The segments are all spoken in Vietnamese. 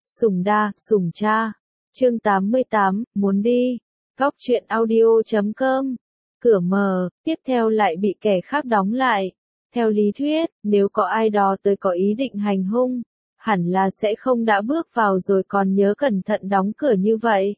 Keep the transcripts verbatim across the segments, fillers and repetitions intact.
Sùng đa, sùng cha. Chương tám mươi tám, muốn đi. Góc truyện audio chấm com. Cửa mở, tiếp theo lại bị kẻ khác đóng lại. Theo lý thuyết, nếu có ai đó tới có ý định hành hung, hẳn là sẽ không đã bước vào rồi còn nhớ cẩn thận đóng cửa như vậy.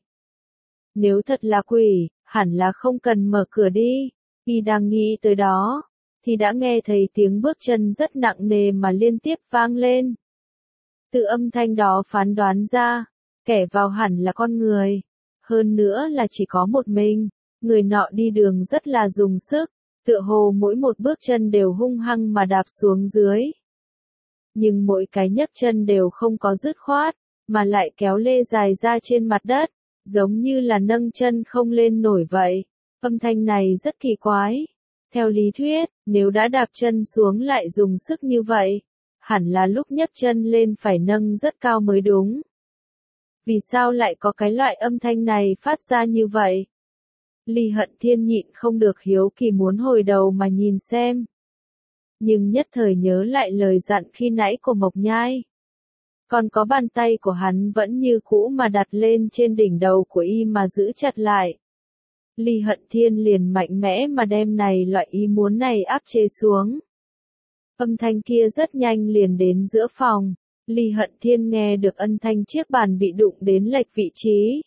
Nếu thật là quỷ, hẳn là không cần mở cửa đi. Khi đang nghĩ tới đó, thì đã nghe thấy tiếng bước chân rất nặng nề mà liên tiếp vang lên. Từ âm thanh đó phán đoán ra, kẻ vào hẳn là con người. Hơn nữa là chỉ có một mình, người nọ đi đường rất là dùng sức, tựa hồ mỗi một bước chân đều hung hăng mà đạp xuống dưới. Nhưng mỗi cái nhấc chân đều không có dứt khoát, mà lại kéo lê dài ra trên mặt đất, giống như là nâng chân không lên nổi vậy. Âm thanh này rất kỳ quái. Theo lý thuyết, nếu đã đạp chân xuống lại dùng sức như vậy, hẳn là lúc nhấc chân lên phải nâng rất cao mới đúng. Vì sao lại có cái loại âm thanh này phát ra như vậy? Ly Hận Thiên nhịn không được hiếu kỳ muốn hồi đầu mà nhìn xem. Nhưng nhất thời nhớ lại lời dặn khi nãy của Mộc Nhai. Còn có bàn tay của hắn vẫn như cũ mà đặt lên trên đỉnh đầu của y mà giữ chặt lại. Ly Hận Thiên liền mạnh mẽ mà đem này loại ý muốn này áp chế xuống. Âm thanh kia rất nhanh liền đến giữa phòng. Ly Hận Thiên nghe được âm thanh chiếc bàn bị đụng đến lệch vị trí.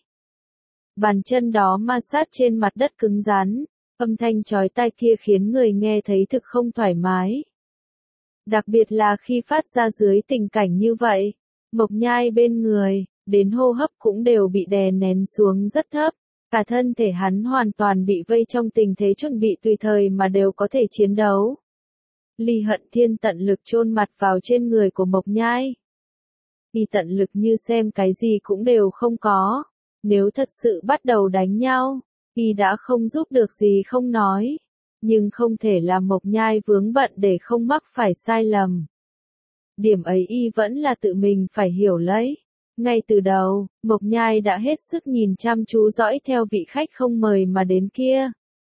Bàn chân đó ma sát trên mặt đất cứng rắn, âm thanh chói tai kia khiến người nghe thấy thực không thoải mái. Đặc biệt là khi phát ra dưới tình cảnh như vậy, Mộc Nhai bên người, đến hô hấp cũng đều bị đè nén xuống rất thấp, cả thân thể hắn hoàn toàn bị vây trong tình thế chuẩn bị tùy thời mà đều có thể chiến đấu. Ly Hận Thiên tận lực chôn mặt vào trên người của Mộc Nhai. Y tận lực như xem cái gì cũng đều không có. Nếu thật sự bắt đầu đánh nhau, y đã không giúp được gì không nói. Nhưng không thể làm Mộc Nhai vướng bận để không mắc phải sai lầm. Điểm ấy y vẫn là tự mình phải hiểu lấy. Ngay từ đầu, Mộc Nhai đã hết sức nhìn chăm chú dõi theo vị khách không mời mà đến kia.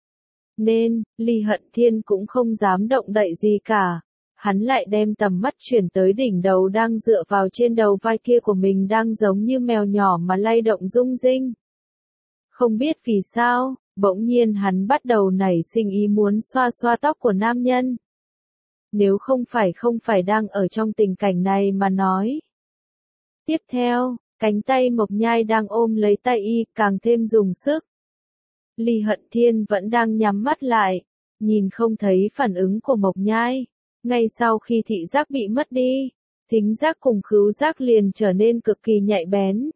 Nên, Ly Hận Thiên cũng không dám động đậy gì cả. Hắn lại đem tầm mắt chuyển tới đỉnh đầu đang dựa vào trên đầu vai kia của mình đang giống như mèo nhỏ mà lay động rung rinh. Không biết vì sao, bỗng nhiên hắn bắt đầu nảy sinh ý muốn xoa xoa tóc của nam nhân. Nếu không phải không phải đang ở trong tình cảnh này mà nói. Tiếp theo, cánh tay Mộc Nhai đang ôm lấy tay y càng thêm dùng sức. Ly Hận Thiên vẫn đang nhắm mắt lại, nhìn không thấy phản ứng của Mộc Nhai. Ngay sau khi thị giác bị mất đi, thính giác cùng khứu giác liền trở nên cực kỳ nhạy bén.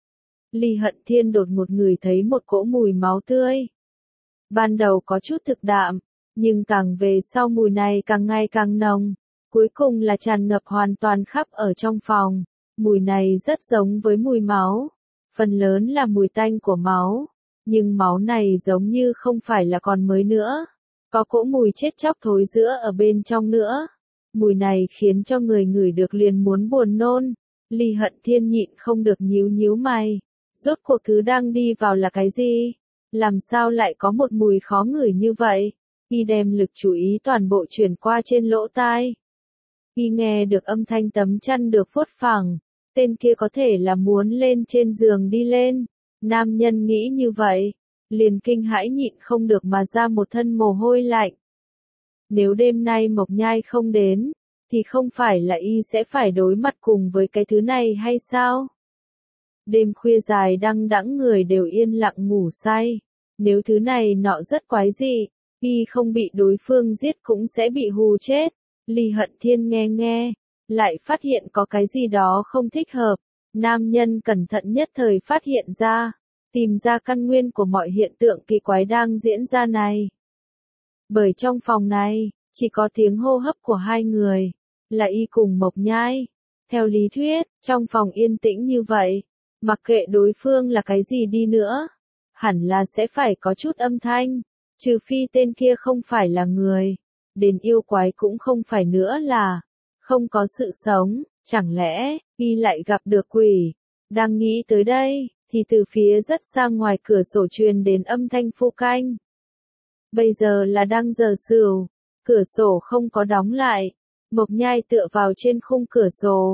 Ly Hận Thiên đột ngột ngửi thấy một cỗ mùi máu tươi. Ban đầu có chút thực đạm, nhưng càng về sau mùi này càng ngày càng nồng, cuối cùng là tràn ngập hoàn toàn khắp ở trong phòng. Mùi này rất giống với mùi máu, phần lớn là mùi tanh của máu, nhưng máu này giống như không phải là còn mới nữa. Có cỗ mùi chết chóc thối rữa ở bên trong nữa. Mùi này khiến cho người ngửi được liền muốn buồn nôn. Ly Hận Thiên nhịn không được nhíu nhíu mày. Rốt cuộc thứ đang đi vào là cái gì? Làm sao lại có một mùi khó ngửi như vậy? Y đem lực chú ý toàn bộ chuyển qua trên lỗ tai. Y nghe được âm thanh tấm chăn được phốt phẳng. Tên kia có thể là muốn lên trên giường đi lên. Nam nhân nghĩ như vậy. Liền kinh hãi nhịn không được mà ra một thân mồ hôi lạnh. Nếu đêm nay Mộc Nhai không đến, thì không phải là y sẽ phải đối mặt cùng với cái thứ này hay sao? Đêm khuya dài đăng đẵng người đều yên lặng ngủ say. Nếu thứ này nọ rất quái dị, y không bị đối phương giết cũng sẽ bị hù chết. Ly Hận Thiên nghe nghe, lại phát hiện có cái gì đó không thích hợp. Nam nhân cẩn thận nhất thời phát hiện ra. Tìm ra căn nguyên của mọi hiện tượng kỳ quái đang diễn ra này. Bởi trong phòng này, chỉ có tiếng hô hấp của hai người, là y cùng Mộc Nhai. Theo lý thuyết, trong phòng yên tĩnh như vậy, mặc kệ đối phương là cái gì đi nữa, hẳn là sẽ phải có chút âm thanh, trừ phi tên kia không phải là người, đến yêu quái cũng không phải nữa là, không có sự sống, chẳng lẽ, y lại gặp được quỷ. Đang nghĩ tới đây, thì từ phía rất xa ngoài cửa sổ truyền đến âm thanh phu canh. Bây giờ là đang giờ sửu, cửa sổ không có đóng lại, Mộc Nhai tựa vào trên khung cửa sổ,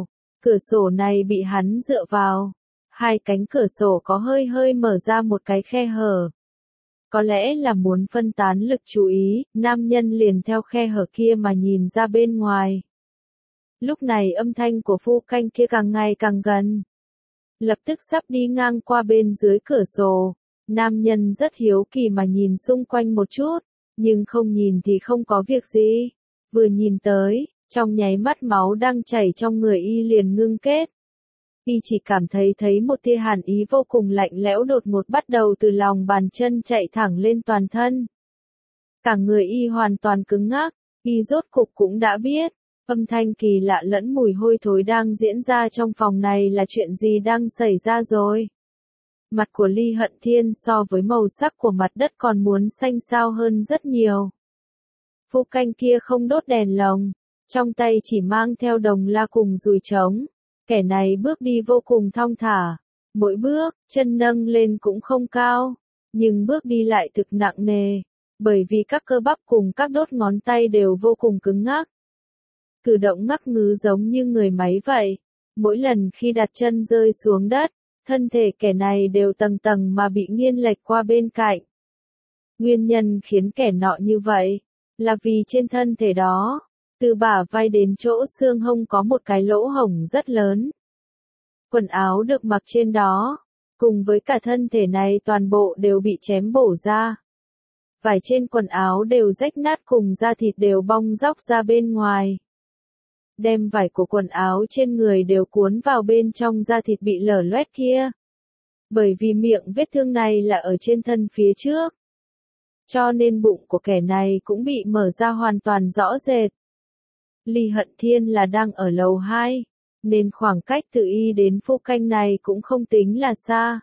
Cửa sổ này bị hắn dựa vào. Hai cánh cửa sổ có hơi hơi mở ra một cái khe hở. Có lẽ là muốn phân tán lực chú ý, nam nhân liền theo khe hở kia mà nhìn ra bên ngoài. Lúc này âm thanh của phu canh kia càng ngày càng gần. Lập tức sắp đi ngang qua bên dưới cửa sổ. Nam nhân rất hiếu kỳ mà nhìn xung quanh một chút, nhưng không nhìn thì không có việc gì. Vừa nhìn tới, trong nháy mắt máu đang chảy trong người y liền ngưng kết. Y chỉ cảm thấy thấy một tia hàn ý vô cùng lạnh lẽo đột ngột bắt đầu từ lòng bàn chân chạy thẳng lên toàn thân. Cả người y hoàn toàn cứng ngắc, y rốt cục cũng đã biết, âm thanh kỳ lạ lẫn mùi hôi thối đang diễn ra trong phòng này là chuyện gì đang xảy ra rồi. Mặt của Ly Hận Thiên so với màu sắc của mặt đất còn muốn xanh xao hơn rất nhiều. Phu canh kia không đốt đèn lồng, trong tay chỉ mang theo đồng la cùng dùi trống. Kẻ này bước đi vô cùng thong thả, mỗi bước, chân nâng lên cũng không cao, nhưng bước đi lại thực nặng nề, bởi vì các cơ bắp cùng các đốt ngón tay đều vô cùng cứng ngắc. Cử động ngắc ngứ giống như người máy vậy, mỗi lần khi đặt chân rơi xuống đất, thân thể kẻ này đều tầng tầng mà bị nghiêng lệch qua bên cạnh. Nguyên nhân khiến kẻ nọ như vậy, là vì trên thân thể đó, từ bả vai đến chỗ xương hông có một cái lỗ hổng rất lớn. Quần áo được mặc trên đó, cùng với cả thân thể này toàn bộ đều bị chém bổ ra. Vải trên quần áo đều rách nát cùng da thịt đều bong róc ra bên ngoài. Đem vải của quần áo trên người đều cuốn vào bên trong da thịt bị lở loét kia. Bởi vì miệng vết thương này là ở trên thân phía trước. Cho nên bụng của kẻ này cũng bị mở ra hoàn toàn rõ rệt. Ly Hận Thiên là đang ở lầu hai, nên khoảng cách từ y đến phu canh này cũng không tính là xa.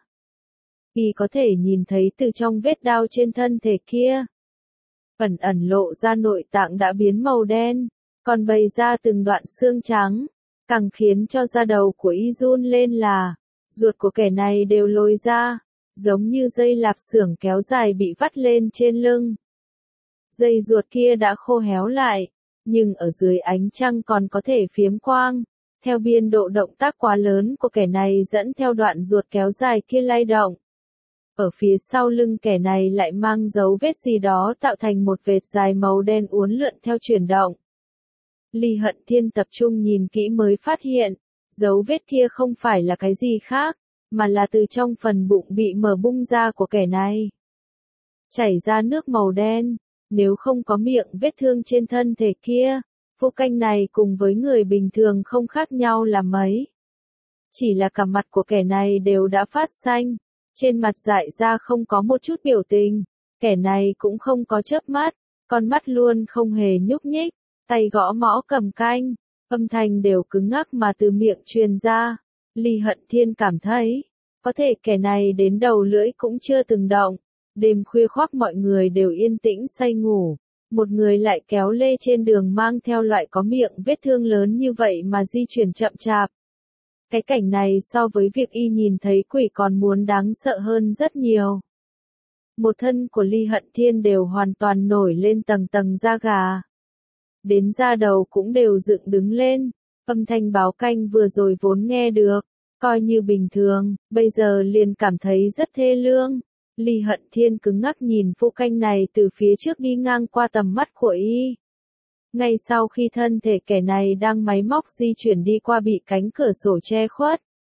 Y có thể nhìn thấy từ trong vết đao trên thân thể kia. Ẩn ẩn lộ ra nội tạng đã biến màu đen, còn bày ra từng đoạn xương trắng, càng khiến cho da đầu của y run lên là, ruột của kẻ này đều lồi ra, giống như dây lạp xưởng kéo dài bị vắt lên trên lưng. Dây ruột kia đã khô héo lại, nhưng ở dưới ánh trăng còn có thể phiếm quang, theo biên độ động tác quá lớn của kẻ này dẫn theo đoạn ruột kéo dài kia lay động. Ở phía sau lưng kẻ này lại mang dấu vết gì đó tạo thành một vệt dài màu đen uốn lượn theo chuyển động. Ly Hận Thiên tập trung nhìn kỹ mới phát hiện, dấu vết kia không phải là cái gì khác, mà là từ trong phần bụng bị mở bung ra của kẻ này. Chảy ra nước màu đen, nếu không có miệng vết thương trên thân thể kia, phu canh này cùng với người bình thường không khác nhau là mấy. Chỉ là cả mặt của kẻ này đều đã phát xanh, trên mặt dại ra không có một chút biểu tình, kẻ này cũng không có chớp mắt, con mắt luôn không hề nhúc nhích, tay gõ mõ cầm canh, âm thanh đều cứng ngắc mà từ miệng truyền ra. Ly Hận Thiên cảm thấy, có thể kẻ này đến đầu lưỡi cũng chưa từng động. Đêm khuya khoác mọi người đều yên tĩnh say ngủ, một người lại kéo lê trên đường mang theo loại có miệng vết thương lớn như vậy mà di chuyển chậm chạp. Cái cảnh này so với việc y nhìn thấy quỷ còn muốn đáng sợ hơn rất nhiều. Một thân của Ly Hận Thiên đều hoàn toàn nổi lên tầng tầng da gà. Đến da đầu cũng đều dựng đứng lên, âm thanh báo canh vừa rồi vốn nghe được, coi như bình thường, bây giờ liền cảm thấy rất thê lương. Ly Hận Thiên cứng ngắc nhìn phu canh này từ phía trước đi ngang qua tầm mắt của y. Ngay sau khi thân thể kẻ này đang máy móc di chuyển đi qua bị cánh cửa sổ che khuất.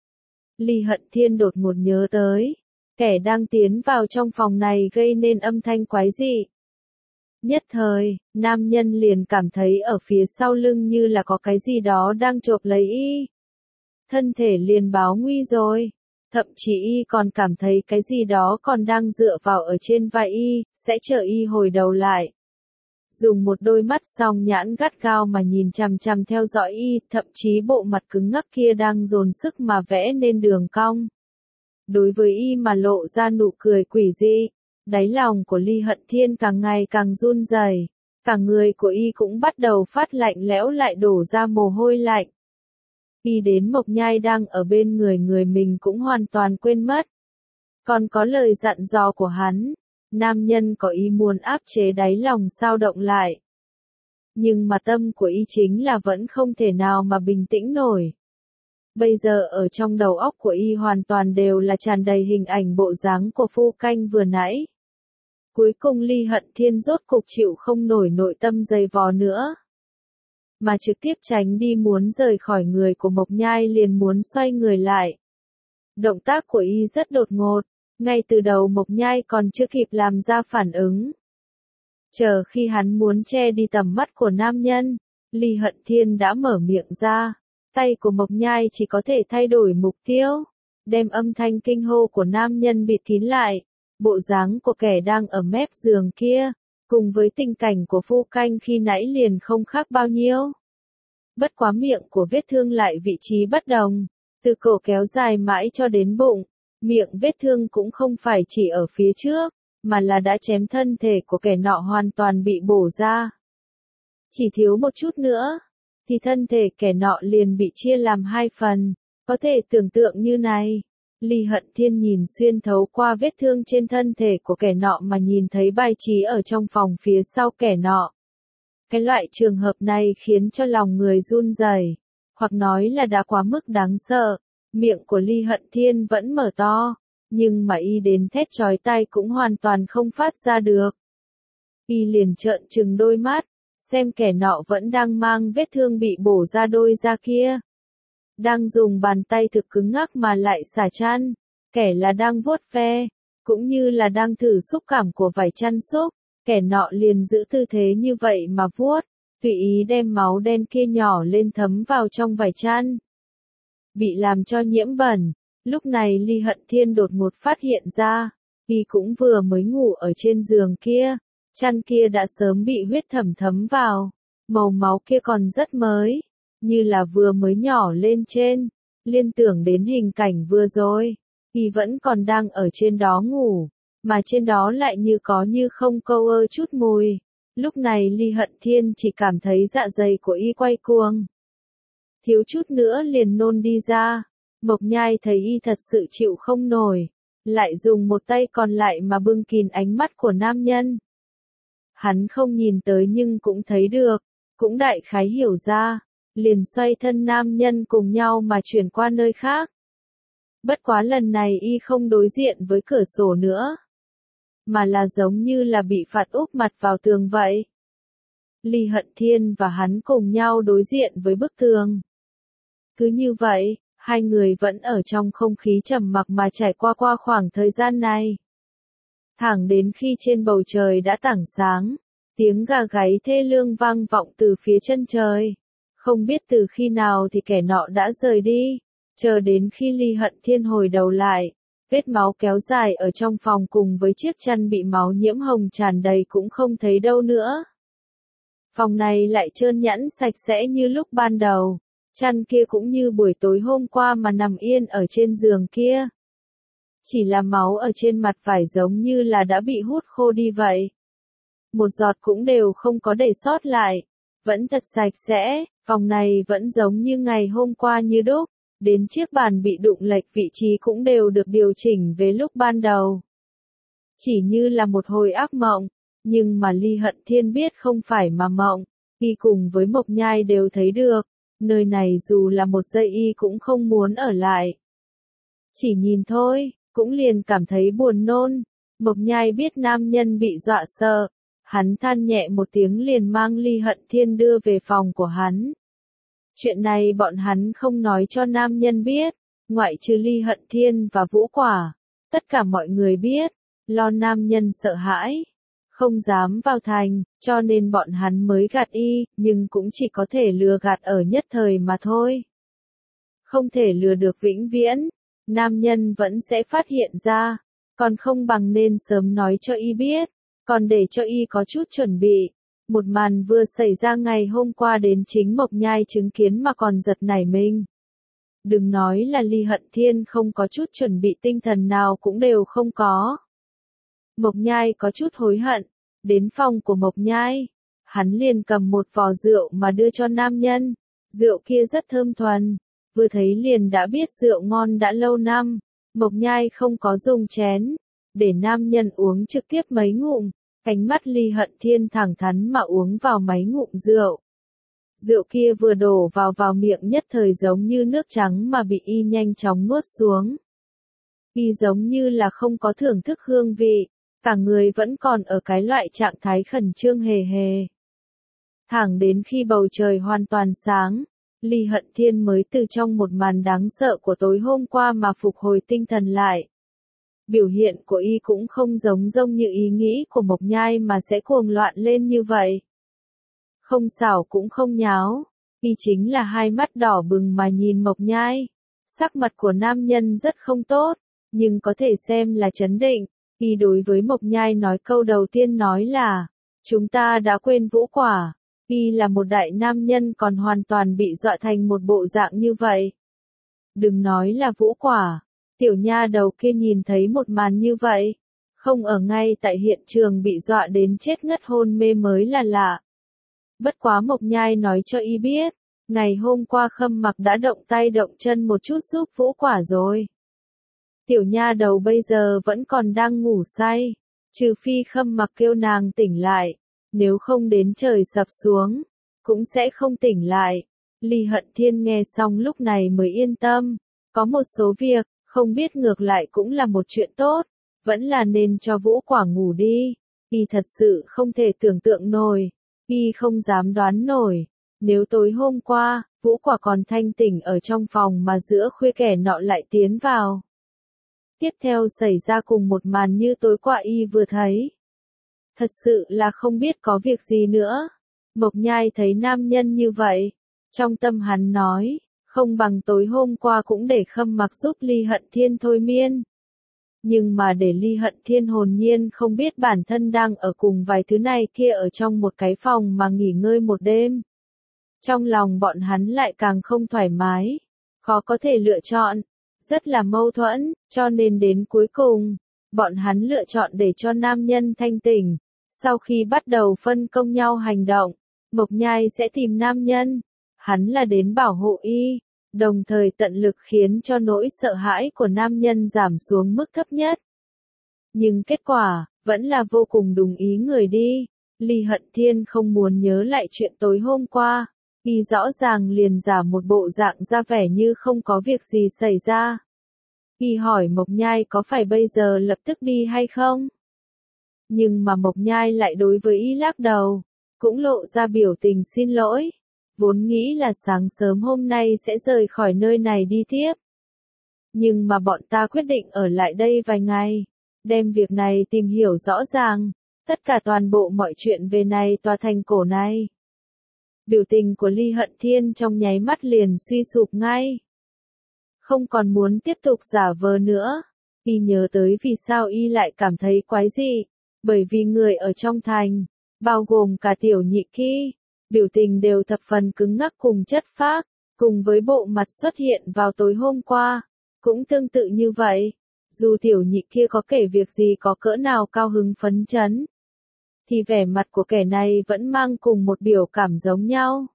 Ly Hận Thiên đột ngột nhớ tới, kẻ đang tiến vào trong phòng này gây nên âm thanh quái dị. Nhất thời, nam nhân liền cảm thấy ở phía sau lưng như là có cái gì đó đang chộp lấy y. Thân thể liền báo nguy rồi. Thậm chí y còn cảm thấy cái gì đó còn đang dựa vào ở trên vai y, sẽ chờ y hồi đầu lại. Dùng một đôi mắt song nhãn gắt gao mà nhìn chằm chằm theo dõi y, thậm chí bộ mặt cứng ngắc kia đang dồn sức mà vẽ nên đường cong. Đối với y mà lộ ra nụ cười quỷ dị, đáy lòng của Ly Hận Thiên càng ngày càng run rẩy, cả người của y cũng bắt đầu phát lạnh lẽo lại đổ ra mồ hôi lạnh. Y đến Mộc Nhai đang ở bên người người mình cũng hoàn toàn quên mất. Còn có lời dặn dò của hắn, nam nhân có ý muốn áp chế đáy lòng sao động lại. Nhưng mà tâm của y chính là vẫn không thể nào mà bình tĩnh nổi. Bây giờ ở trong đầu óc của y hoàn toàn đều là tràn đầy hình ảnh bộ dáng của Phu Canh vừa nãy. Cuối cùng Ly Hận Thiên rốt cục chịu không nổi nội tâm dày vò nữa, mà trực tiếp tránh đi muốn rời khỏi người của Mộc Nhai, liền muốn xoay người lại. Động tác của y rất đột ngột, ngay từ đầu Mộc Nhai còn chưa kịp làm ra phản ứng. Chờ khi hắn muốn che đi tầm mắt của nam nhân, Ly Hận Thiên đã mở miệng ra, tay của Mộc Nhai chỉ có thể thay đổi mục tiêu, đem âm thanh kinh hô của nam nhân bịt kín lại. Bộ dáng của kẻ đang ở mép giường kia, cùng với tình cảnh của Phu Canh khi nãy liền không khác bao nhiêu. Bất quá miệng của vết thương lại vị trí bất đồng, từ cổ kéo dài mãi cho đến bụng, miệng vết thương cũng không phải chỉ ở phía trước, mà là đã chém thân thể của kẻ nọ hoàn toàn bị bổ ra. Chỉ thiếu một chút nữa, thì thân thể kẻ nọ liền bị chia làm hai phần, có thể tưởng tượng như này. Ly Hận Thiên nhìn xuyên thấu qua vết thương trên thân thể của kẻ nọ mà nhìn thấy bài trí ở trong phòng phía sau kẻ nọ. Cái loại trường hợp này khiến cho lòng người run rẩy, hoặc nói là đã quá mức đáng sợ. Miệng của Ly Hận Thiên vẫn mở to, nhưng mà y đến thét chói tai cũng hoàn toàn không phát ra được. Y liền trợn trừng đôi mắt, xem kẻ nọ vẫn đang mang vết thương bị bổ ra đôi da kia. Đang dùng bàn tay thực cứng ngắc mà lại xả chăn, kẻ là đang vuốt ve, cũng như là đang thử xúc cảm của vải chăn xúc, kẻ nọ liền giữ tư thế như vậy mà vuốt, tùy ý đem máu đen kia nhỏ lên thấm vào trong vải chăn. Bị làm cho nhiễm bẩn, lúc này Ly Hận Thiên đột ngột phát hiện ra, y cũng vừa mới ngủ ở trên giường kia, chăn kia đã sớm bị huyết thẩm thấm vào, màu máu kia còn rất mới, như là vừa mới nhỏ lên trên. Liên tưởng đến hình cảnh vừa rồi, y vẫn còn đang ở trên đó ngủ, mà trên đó lại như có như không câu ơ chút mùi. Lúc này Ly Hận Thiên chỉ cảm thấy dạ dày của y quay cuồng, thiếu chút nữa liền nôn đi ra. Mộc Nhai thấy y thật sự chịu không nổi, lại dùng một tay còn lại mà bưng kín ánh mắt của nam nhân. Hắn không nhìn tới nhưng cũng thấy được, cũng đại khái hiểu ra, liền xoay thân nam nhân cùng nhau mà chuyển qua nơi khác. Bất quá lần này y không đối diện với cửa sổ nữa, mà là giống như là bị phạt úp mặt vào tường vậy. Ly Hận Thiên và hắn cùng nhau đối diện với bức tường. Cứ như vậy, hai người vẫn ở trong không khí trầm mặc mà trải qua qua khoảng thời gian này. Thẳng đến khi trên bầu trời đã tảng sáng, tiếng gà gáy thê lương vang vọng từ phía chân trời. Không biết từ khi nào thì kẻ nọ đã rời đi, chờ đến khi Ly Hận Thiên hồi đầu lại, vết máu kéo dài ở trong phòng cùng với chiếc chăn bị máu nhiễm hồng tràn đầy cũng không thấy đâu nữa. Phòng này lại trơn nhẵn sạch sẽ như lúc ban đầu, chăn kia cũng như buổi tối hôm qua mà nằm yên ở trên giường kia. Chỉ là máu ở trên mặt vải giống như là đã bị hút khô đi vậy. Một giọt cũng đều không có để sót lại, vẫn thật sạch sẽ, phòng này vẫn giống như ngày hôm qua như đúc, đến chiếc bàn bị đụng lệch vị trí cũng đều được điều chỉnh về lúc ban đầu. Chỉ như là một hồi ác mộng, nhưng mà Ly Hận Thiên biết không phải mà mộng, y cùng với Mộc Nhai đều thấy được, nơi này dù là một giây y cũng không muốn ở lại. Chỉ nhìn thôi, cũng liền cảm thấy buồn nôn. Mộc Nhai biết nam nhân bị dọa sợ, hắn than nhẹ một tiếng liền mang Ly Hận Thiên đưa về phòng của hắn. Chuyện này bọn hắn không nói cho nam nhân biết, ngoại trừ Ly Hận Thiên và Vũ Quả. Tất cả mọi người biết, lo nam nhân sợ hãi, không dám vào thành, cho nên bọn hắn mới gạt y, nhưng cũng chỉ có thể lừa gạt ở nhất thời mà thôi. Không thể lừa được vĩnh viễn, nam nhân vẫn sẽ phát hiện ra, còn không bằng nên sớm nói cho y biết, còn để cho y có chút chuẩn bị. Một màn vừa xảy ra ngày hôm qua đến chính Mộc Nhai chứng kiến mà còn giật nảy mình. Đừng nói là Ly Hận Thiên không có chút chuẩn bị tinh thần nào cũng đều không có. Mộc Nhai có chút hối hận, đến phòng của Mộc Nhai, hắn liền cầm một vò rượu mà đưa cho nam nhân, rượu kia rất thơm thuần, vừa thấy liền đã biết rượu ngon đã lâu năm, Mộc Nhai không có dùng chén, để nam nhân uống trực tiếp mấy ngụm, ánh mắt Ly Hận Thiên thẳng thắn mà uống vào mấy ngụm rượu. Rượu kia vừa đổ vào vào miệng nhất thời giống như nước trắng mà bị y nhanh chóng nuốt xuống. Y giống như là không có thưởng thức hương vị, cả người vẫn còn ở cái loại trạng thái khẩn trương hề hề. Thẳng đến khi bầu trời hoàn toàn sáng, Ly Hận Thiên mới từ trong một màn đáng sợ của tối hôm qua mà phục hồi tinh thần lại. Biểu hiện của y cũng không giống giống như ý nghĩ của Mộc Nhai mà sẽ cuồng loạn lên như vậy. Không xảo cũng không nháo, y chính là hai mắt đỏ bừng mà nhìn Mộc Nhai. Sắc mặt của nam nhân rất không tốt, nhưng có thể xem là trấn định. Y đối với Mộc Nhai nói câu đầu tiên nói là, chúng ta đã quên Vũ Quả. Y là một đại nam nhân còn hoàn toàn bị dọa thành một bộ dạng như vậy. Đừng nói là Vũ Quả, tiểu nha đầu kia nhìn thấy một màn như vậy, không ở ngay tại hiện trường bị dọa đến chết ngất hôn mê mới là lạ. Bất quá Mộc Nhai nói cho y biết, ngày hôm qua Khâm Mặc đã động tay động chân một chút giúp Vũ Quả rồi. Tiểu nha đầu bây giờ vẫn còn đang ngủ say, trừ phi Khâm Mặc kêu nàng tỉnh lại, nếu không đến trời sập xuống, cũng sẽ không tỉnh lại. Ly Hận Thiên nghe xong lúc này mới yên tâm, có một số việc, không biết ngược lại cũng là một chuyện tốt, vẫn là nên cho Vũ Quả ngủ đi. Y thật sự không thể tưởng tượng nổi, y không dám đoán nổi, nếu tối hôm qua, Vũ Quả còn thanh tỉnh ở trong phòng mà giữa khuya kẻ nọ lại tiến vào. Tiếp theo xảy ra cùng một màn như tối qua y vừa thấy. Thật sự là không biết có việc gì nữa. Mộc Nhai thấy nam nhân như vậy, trong tâm hắn nói, không bằng tối hôm qua cũng để Khâm Mặc giúp Ly Hận Thiên thôi miên. Nhưng mà để Ly Hận Thiên hồn nhiên không biết bản thân đang ở cùng vài thứ này kia ở trong một cái phòng mà nghỉ ngơi một đêm. Trong lòng bọn hắn lại càng không thoải mái, khó có thể lựa chọn, rất là mâu thuẫn, cho nên đến cuối cùng, bọn hắn lựa chọn để cho nam nhân thanh tỉnh. Sau khi bắt đầu phân công nhau hành động, Mộc Nhai sẽ tìm nam nhân, hắn là đến bảo hộ y, đồng thời tận lực khiến cho nỗi sợ hãi của nam nhân giảm xuống mức thấp nhất. Nhưng kết quả, vẫn là vô cùng đúng ý người đi. Ly Hận Thiên không muốn nhớ lại chuyện tối hôm qua, y rõ ràng liền giả một bộ dạng ra vẻ như không có việc gì xảy ra. Y hỏi Mộc Nhai có phải bây giờ lập tức đi hay không? Nhưng mà Mộc Nhai lại đối với y lắc đầu, cũng lộ ra biểu tình xin lỗi, vốn nghĩ là sáng sớm hôm nay sẽ rời khỏi nơi này đi tiếp. Nhưng mà bọn ta quyết định ở lại đây vài ngày, đem việc này tìm hiểu rõ ràng, tất cả toàn bộ mọi chuyện về này tòa thành cổ này. Biểu tình của Ly Hận Thiên trong nháy mắt liền suy sụp ngay. Không còn muốn tiếp tục giả vờ nữa, y nhớ tới vì sao y lại cảm thấy quái dị. Bởi vì người ở trong thành, bao gồm cả tiểu nhị kia, biểu tình đều thập phần cứng ngắc cùng chất phác, cùng với bộ mặt xuất hiện vào tối hôm qua, cũng tương tự như vậy. Dù tiểu nhị kia có kể việc gì có cỡ nào cao hứng phấn chấn, thì vẻ mặt của kẻ này vẫn mang cùng một biểu cảm giống nhau.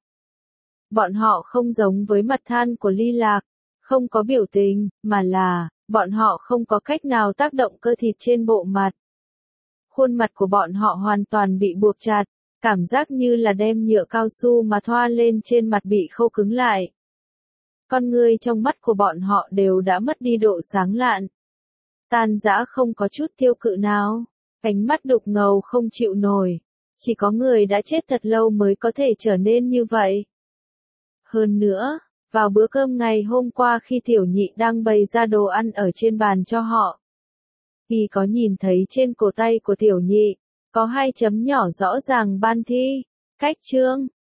Bọn họ không giống với mặt than của Ly Lạc, không có biểu tình, mà là, bọn họ không có cách nào tác động cơ thịt trên bộ mặt. Khuôn mặt của bọn họ hoàn toàn bị buộc chặt, cảm giác như là đem nhựa cao su mà thoa lên trên mặt bị khô cứng lại. Con người trong mắt của bọn họ đều đã mất đi độ sáng lạn. Tan rã không có chút tiêu cự nào, ánh mắt đục ngầu không chịu nổi. Chỉ có người đã chết thật lâu mới có thể trở nên như vậy. Hơn nữa, vào bữa cơm ngày hôm qua khi tiểu nhị đang bày ra đồ ăn ở trên bàn cho họ, y có nhìn thấy trên cổ tay của tiểu nhị, có hai chấm nhỏ rõ ràng ban thi, cách chương.